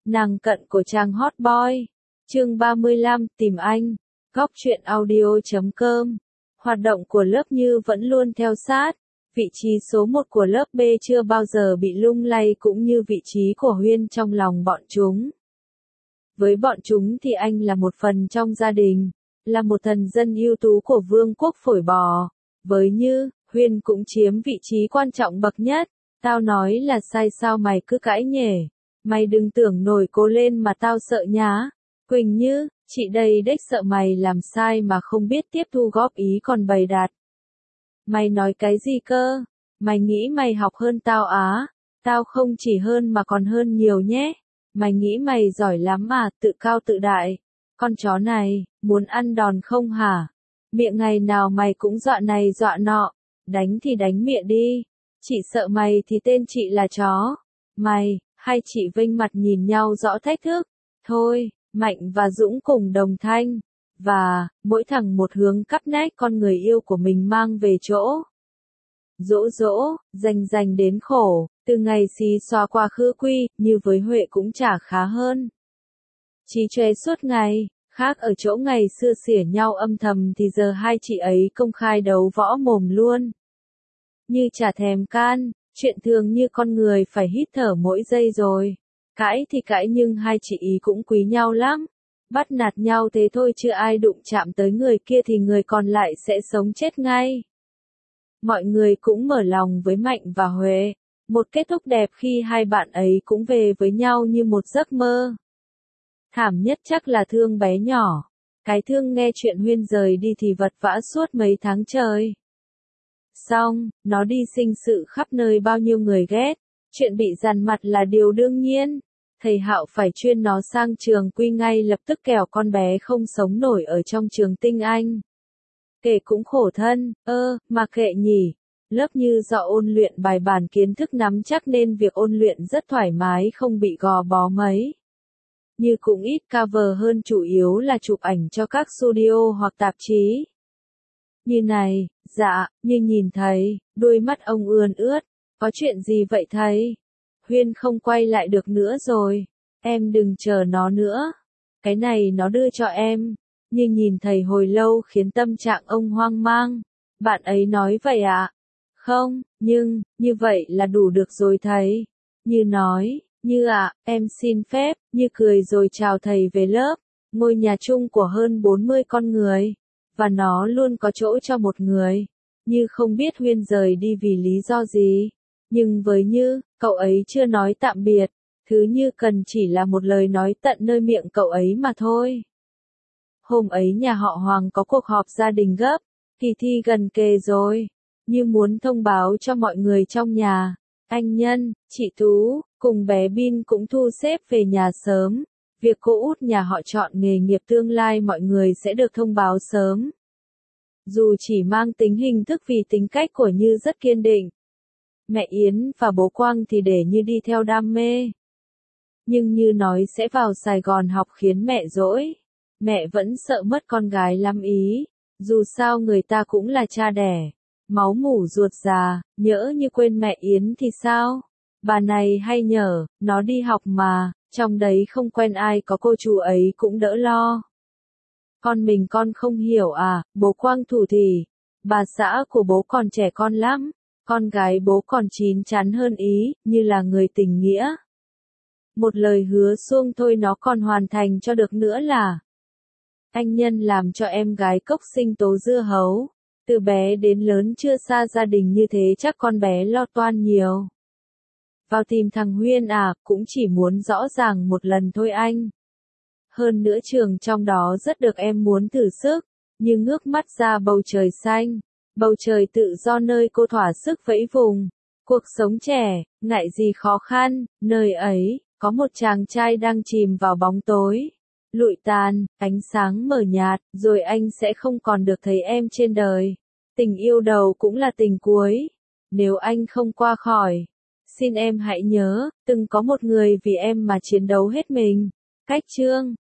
Nàng cận của chàng hot boy. Chương 35, tìm anh. Góc truyện audio.com. Hoạt động của lớp Như vẫn luôn theo sát. Vị trí số 1 của lớp B chưa bao giờ bị lung lay cũng như vị trí của Huyên trong lòng bọn chúng. Với bọn chúng thì anh là một phần trong gia đình, là một thần dân ưu tú của vương quốc phổi bò. Với Như, Huyên cũng chiếm vị trí quan trọng bậc nhất. Tao nói là sai sao mày cứ cãi nhể. Mày đừng tưởng nổi cố lên mà tao sợ nhá. Quỳnh Như, chị đây đếch sợ mày làm sai mà không biết tiếp thu góp ý còn bày đặt. Mày nói cái gì cơ? Mày nghĩ mày học hơn tao á? Tao không chỉ hơn mà còn hơn nhiều nhé. Mày nghĩ mày giỏi lắm mà, tự cao tự đại. Con chó này, muốn ăn đòn không hả? Miệng ngày nào mày cũng dọa này dọa nọ. Đánh thì đánh miệng đi. Chị sợ mày thì tên chị là chó. Mày, hai chị vênh mặt nhìn nhau rõ thách thức. Thôi, Mạnh và Dũng cùng đồng thanh. Và, mỗi thằng một hướng cắp nách con người yêu của mình mang về chỗ. Dỗ dỗ, dành đến khổ, từ ngày xí xóa qua khứ quy, như với Huệ cũng chả khá hơn. Chí chóe suốt ngày, khác ở chỗ ngày xưa xỉa nhau âm thầm thì giờ hai chị ấy công khai đấu võ mồm luôn. Như chả thèm can, chuyện thường như con người phải hít thở mỗi giây rồi. Cãi thì cãi nhưng hai chị ý cũng quý nhau lắm. Bắt nạt nhau thế thôi chứ ai đụng chạm tới người kia thì người còn lại sẽ sống chết ngay. Mọi người cũng mở lòng với Mạnh và Huệ. Một kết thúc đẹp khi hai bạn ấy cũng về với nhau như một giấc mơ. Thảm nhất chắc là Thương bé nhỏ. Cái Thương nghe chuyện Huyên rời đi thì vật vã suốt mấy tháng trời. Xong, nó đi sinh sự khắp nơi bao nhiêu người ghét. Chuyện bị dằn mặt là điều đương nhiên. Thầy Hạo phải chuyên nó sang trường Quy ngay lập tức kẻo con bé không sống nổi ở trong trường Tinh Anh. Kể cũng khổ thân, mà kệ nhỉ. Lớp Như do ôn luyện bài bản kiến thức nắm chắc nên việc ôn luyện rất thoải mái không bị gò bó mấy. Như cũng ít cover hơn chủ yếu là chụp ảnh cho các studio hoặc tạp chí. Như này, dạ, Như nhìn thấy, đôi mắt ông ươn ướt. Có chuyện gì vậy thầy? Huyên không quay lại được nữa rồi. Em đừng chờ nó nữa. Cái này nó đưa cho em. Như nhìn thầy hồi lâu khiến tâm trạng ông hoang mang. Bạn ấy nói vậy ạ? Không, nhưng, như vậy là đủ được rồi thầy. Như nói, Như ạ, em xin phép. Như cười rồi chào thầy về lớp. Ngôi nhà chung của hơn 40 con người. Và nó luôn có chỗ cho một người. Như không biết Huyên rời đi vì lý do gì. Nhưng với Như, cậu ấy chưa nói tạm biệt. Thứ Như cần chỉ là một lời nói tận nơi miệng cậu ấy mà thôi. Hôm ấy nhà họ Hoàng có cuộc họp gia đình gấp. Kỳ thi gần kề rồi. Như muốn thông báo cho mọi người trong nhà. Anh Nhân, chị Tú, cùng bé Bin cũng thu xếp về nhà sớm. Việc cô út nhà họ chọn nghề nghiệp tương lai mọi người sẽ được thông báo sớm. Dù chỉ mang tính hình thức vì tính cách của Như rất kiên định. Mẹ Yến và bố Quang thì để Như đi theo đam mê. Nhưng Như nói sẽ vào Sài Gòn học khiến mẹ dỗi. Mẹ vẫn sợ mất con gái lắm ý. Dù sao người ta cũng là cha đẻ. Máu mủ ruột già, nhỡ như quên mẹ Yến thì sao? Bà này hay nhở, nó đi học mà, trong đấy không quen ai có cô chú ấy cũng đỡ lo. Con mình con không hiểu à, bố Quang thủ thỉ. Bà xã của bố còn trẻ con lắm. Con gái bố còn chín chắn hơn ý, như là người tình nghĩa. Một lời hứa suông thôi nó còn hoàn thành cho được nữa là. Anh Nhân làm cho em gái cốc sinh tố dưa hấu. Từ bé đến lớn chưa xa gia đình như thế chắc con bé lo toan nhiều. Vào tìm thằng Huyên à, cũng chỉ muốn rõ ràng một lần thôi anh. Hơn nữa trường trong đó rất được em muốn thử sức. Như ngước mắt ra bầu trời xanh. Bầu trời tự do nơi cô thỏa sức vẫy vùng. Cuộc sống trẻ, ngại gì khó khăn, nơi ấy, có một chàng trai đang chìm vào bóng tối. Lụi tàn, ánh sáng mờ nhạt, rồi anh sẽ không còn được thấy em trên đời. Tình yêu đầu cũng là tình cuối. Nếu anh không qua khỏi, xin em hãy nhớ, từng có một người vì em mà chiến đấu hết mình. Cách chương